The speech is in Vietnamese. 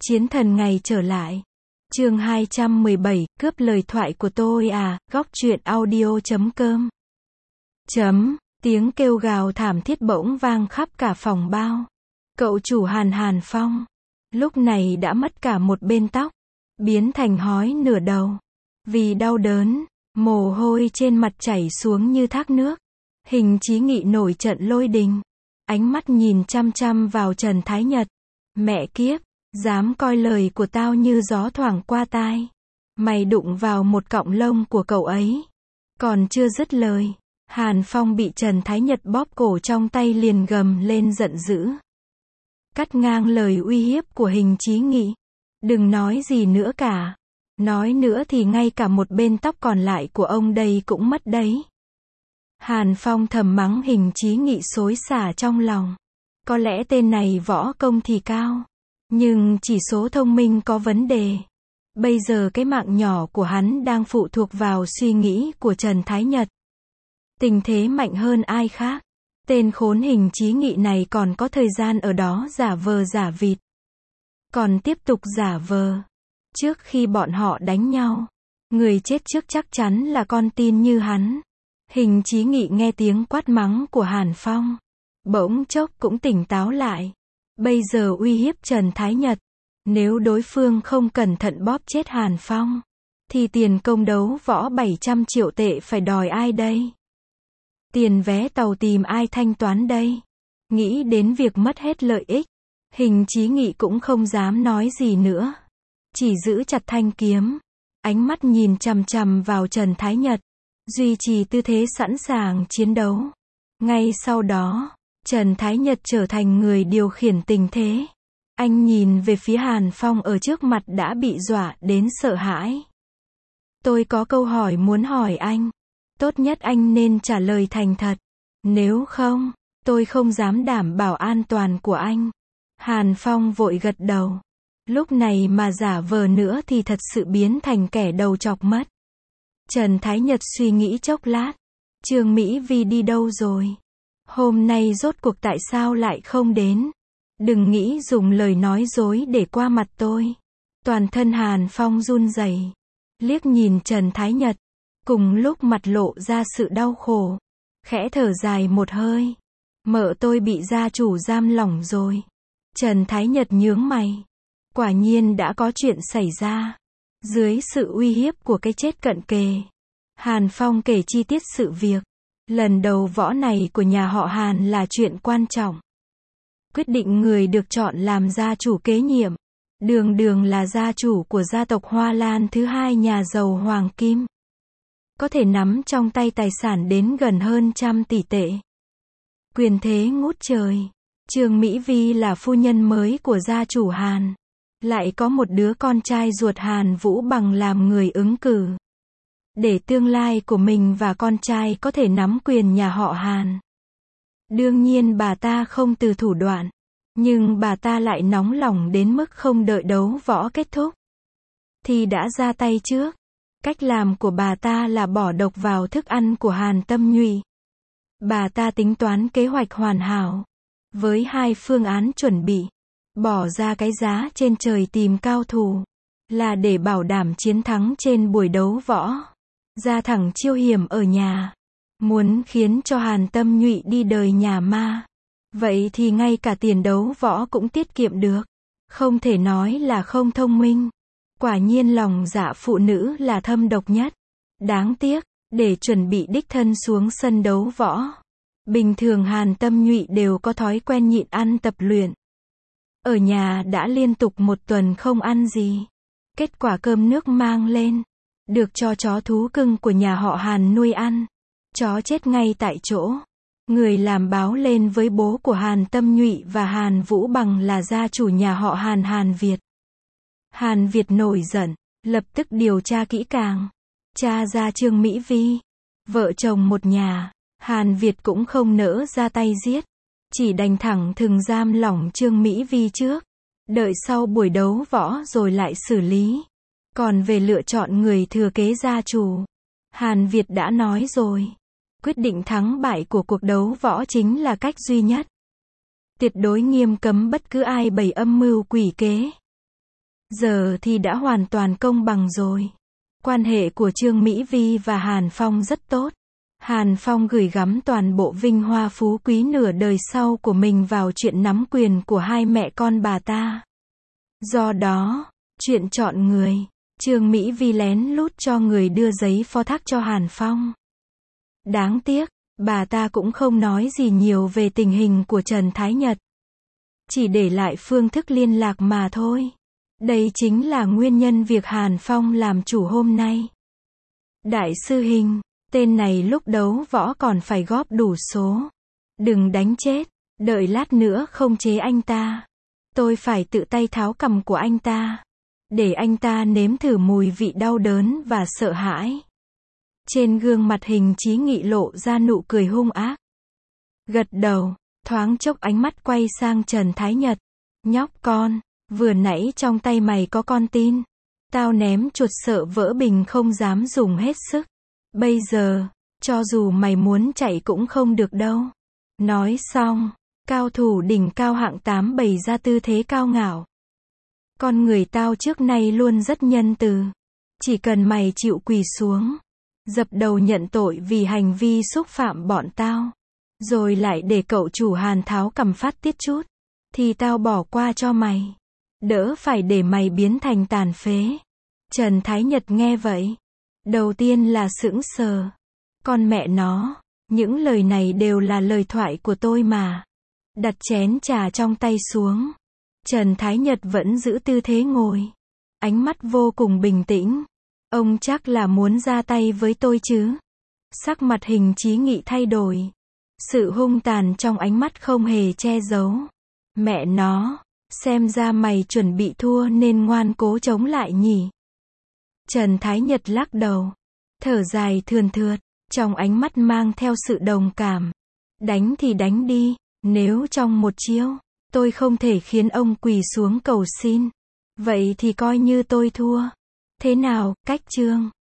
Chiến thần ngày trở lại. Chương 217, cướp lời thoại của tôi à, góc truyện audio.com. Tiếng kêu gào thảm thiết bỗng vang khắp cả phòng bao. Cậu chủ Hàn Phong, lúc này đã mất cả một bên tóc, biến thành hói nửa đầu. Vì đau đớn, mồ hôi trên mặt chảy xuống như thác nước. Hình Chí Nghị nổi trận lôi đình. Ánh mắt nhìn chăm chăm vào Trần Thái Nhật. Mẹ kiếp, dám coi lời của tao như gió thoảng qua tai. Mày đụng vào một cọng lông của cậu ấy. Còn chưa dứt lời, Hàn Phong bị Trần Thái Nhật bóp cổ trong tay liền gầm lên giận dữ. Cắt ngang lời uy hiếp của Hình Chí Nghị. Đừng nói gì nữa cả. Nói nữa thì ngay cả một bên tóc còn lại của ông đây cũng mất đấy. Hàn Phong thầm mắng Hình Chí Nghị xối xả trong lòng. Có lẽ tên này võ công thì cao, nhưng chỉ số thông minh có vấn đề. Bây giờ cái mạng nhỏ của hắn đang phụ thuộc vào suy nghĩ của Trần Thái Nhật. Tình thế mạnh hơn ai khác. Tên khốn Hình Chí Nghị này còn có thời gian ở đó giả vờ giả vịt. Còn tiếp tục giả vờ. Trước khi bọn họ đánh nhau, người chết trước chắc chắn là con tin như hắn. Hình Chí Nghị nghe tiếng quát mắng của Hàn Phong, bỗng chốc cũng tỉnh táo lại. Bây giờ uy hiếp Trần Thái Nhật, nếu đối phương không cẩn thận bóp chết Hàn Phong, thì tiền công đấu võ 700 triệu tệ phải đòi ai đây? Tiền vé tàu tìm ai thanh toán đây? Nghĩ đến việc mất hết lợi ích, Hình Chí Nghị cũng không dám nói gì nữa. Chỉ giữ chặt thanh kiếm, ánh mắt nhìn chằm chằm vào Trần Thái Nhật, duy trì tư thế sẵn sàng chiến đấu. Ngay sau đó, Trần Thái Nhật trở thành người điều khiển tình thế. Anh nhìn về phía Hàn Phong ở trước mặt đã bị dọa đến sợ hãi. Tôi có câu hỏi muốn hỏi anh. Tốt nhất anh nên trả lời thành thật. Nếu không, tôi không dám đảm bảo an toàn của anh. Hàn Phong vội gật đầu. Lúc này mà giả vờ nữa thì thật sự biến thành kẻ đầu chọc mất. Trần Thái Nhật suy nghĩ chốc lát. Trương Mỹ Vi đi đâu rồi? Hôm nay rốt cuộc tại sao lại không đến? Đừng nghĩ dùng lời nói dối để qua mặt tôi. Toàn thân Hàn Phong run rẩy, liếc nhìn Trần Thái Nhật, cùng lúc mặt lộ ra sự đau khổ. Khẽ thở dài một hơi. Mợ tôi bị gia chủ giam lỏng rồi. Trần Thái Nhật nhướng mày. Quả nhiên đã có chuyện xảy ra. Dưới sự uy hiếp của cái chết cận kề, Hàn Phong kể chi tiết sự việc. Lần đầu võ này của nhà họ Hàn là chuyện quan trọng. Quyết định người được chọn làm gia chủ kế nhiệm. Đường là gia chủ của gia tộc Hoa Lan thứ hai nhà giàu Hoàng Kim. Có thể nắm trong tay tài sản đến gần hơn 100 tỷ tệ. Quyền thế ngút trời. Trương Mỹ Vi là phu nhân mới của gia chủ Hàn. Lại có một đứa con trai ruột Hàn Vũ Bằng làm người ứng cử. Để tương lai của mình và con trai có thể nắm quyền nhà họ Hàn. Đương nhiên bà ta không từ thủ đoạn. Nhưng bà ta lại nóng lòng đến mức không đợi đấu võ kết thúc thì đã ra tay trước. Cách làm của bà ta là bỏ độc vào thức ăn của Hàn Tâm Nhụy. Bà ta tính toán kế hoạch hoàn hảo, với hai phương án chuẩn bị. Bỏ ra cái giá trên trời tìm cao thủ, là để bảo đảm chiến thắng trên buổi đấu võ. Ra thẳng chiêu hiểm ở nhà, muốn khiến cho Hàn Tâm Nhụy đi đời nhà ma. Vậy thì ngay cả tiền đấu võ cũng tiết kiệm được. Không thể nói là không thông minh. Quả nhiên lòng dạ phụ nữ là thâm độc nhất. Đáng tiếc, để chuẩn bị đích thân xuống sân đấu võ, bình thường Hàn Tâm Nhụy đều có thói quen nhịn ăn tập luyện. Ở nhà đã liên tục một tuần không ăn gì. Kết quả cơm nước mang lên, được cho chó thú cưng của nhà họ Hàn nuôi ăn. Chó chết ngay tại chỗ. Người làm báo lên với bố của Hàn Tâm Nhụy và Hàn Vũ Bằng là gia chủ nhà họ Hàn, Hàn Việt. Hàn Việt nổi giận, lập tức điều tra kỹ càng. Tra ra Trương Mỹ Vi, vợ chồng một nhà. Hàn Việt cũng không nỡ ra tay giết, chỉ đành thẳng thừng giam lỏng Trương Mỹ Vi trước. Đợi sau buổi đấu võ rồi lại xử lý. Còn về lựa chọn người thừa kế gia chủ, Hàn Việt đã nói rồi. Quyết định thắng bại của cuộc đấu võ chính là cách duy nhất. Tuyệt đối nghiêm cấm bất cứ ai bày âm mưu quỷ kế. Giờ thì đã hoàn toàn công bằng rồi. Quan hệ của Trương Mỹ Vi và Hàn Phong rất tốt. Hàn Phong gửi gắm toàn bộ vinh hoa phú quý nửa đời sau của mình vào chuyện nắm quyền của hai mẹ con bà ta. Do đó, chuyện chọn người, Trương Mỹ Vi lén lút cho người đưa giấy phó thác cho Hàn Phong. Đáng tiếc, bà ta cũng không nói gì nhiều về tình hình của Trần Thái Nhật. Chỉ để lại phương thức liên lạc mà thôi. Đây chính là nguyên nhân việc Hàn Phong làm chủ hôm nay. Đại sư Hình, tên này lúc đấu võ còn phải góp đủ số. Đừng đánh chết, đợi lát nữa không chế anh ta. Tôi phải tự tay tháo cằm của anh ta. Để anh ta nếm thử mùi vị đau đớn và sợ hãi. Trên gương mặt Hình Chí Nghị lộ ra nụ cười hung ác. Gật đầu, thoáng chốc ánh mắt quay sang Trần Thái Nhật. Nhóc con, vừa nãy trong tay mày có con tin. Tao ném chuột sợ vỡ bình không dám dùng hết sức. Bây giờ, cho dù mày muốn chạy cũng không được đâu. Nói xong, cao thủ đỉnh cao hạng 8 bày ra tư thế cao ngạo. Con người tao trước nay luôn rất nhân từ. Chỉ cần mày chịu quỳ xuống, dập đầu nhận tội vì hành vi xúc phạm bọn tao, rồi lại để cậu chủ Hàn tháo cằm phát tiết chút, thì tao bỏ qua cho mày. Đỡ phải để mày biến thành tàn phế. Trần Thái Nhật nghe vậy, đầu tiên là sững sờ. Con mẹ nó, những lời này đều là lời thoại của tôi mà. Đặt chén trà trong tay xuống. Trần Thái Nhật vẫn giữ tư thế ngồi. Ánh mắt vô cùng bình tĩnh. Ông chắc là muốn ra tay với tôi chứ? Sắc mặt Hình Chí Nghị thay đổi. Sự hung tàn trong ánh mắt không hề che giấu. Mẹ nó, xem ra mày chuẩn bị thua nên ngoan cố chống lại nhỉ? Trần Thái Nhật lắc đầu. Thở dài thườn thượt. Trong ánh mắt mang theo sự đồng cảm. Đánh thì đánh đi. Nếu trong một chiêu, tôi không thể khiến ông quỳ xuống cầu xin, vậy thì coi như tôi thua. Thế nào, cách chương